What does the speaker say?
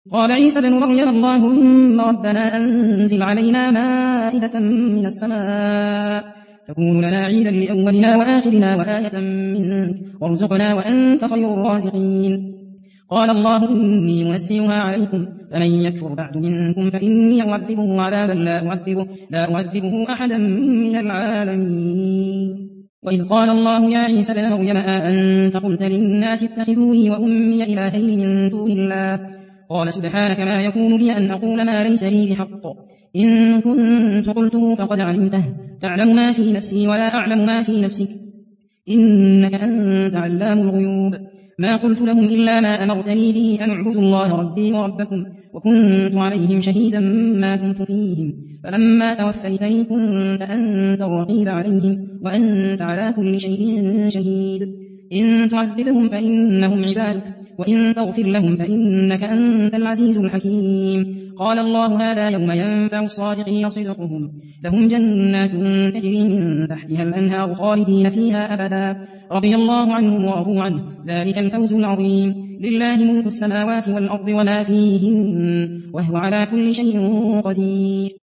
قال عيسى بن مريم اللهم ربنا أنزل علينا مائدة من السماء تكون لنا عيدا لأولنا وآخرنا وآية منك وارزقنا وأنت خير الرازقين. قال الله إني منزلها عليكم فمن يكفر بعد منكم فإني أعذبه عذابا لا أعذبه أحدا من العالمين. وإذ قال الله يا عيسى بن مريم أأنت قلت للناس اتخذوني وأمي إلهين من دون الله قال سبحانك ما يكون لي أن أقول ما ليس لي بحق إن كنت قلته فقد علمته تعلم ما في نفسي ولا أعلم ما في نفسك إنك أنت علام الغيوب. ما قلت لهم إلا ما أمرتني به أن اعبدوا الله ربي وربكم وكنت عليهم شهيدا ما كنت فيهم فلما توفيتني كنت أنت الرقيب عليهم وأنت على كل شيء شهيد. إن تعذبهم فإنهم عبادك وإن تغفر لهم فإنك أنت العزيز الحكيم. قال الله هذا يوم ينفع الصادقين صدقهم لهم جنات تجري من تحتها الأنهار خالدين فيها أبدا رضي الله عنهم ورضوا عنه ذلك الفوز العظيم. لله ملك السماوات والأرض وما فيهن وهو على كل شيء قدير.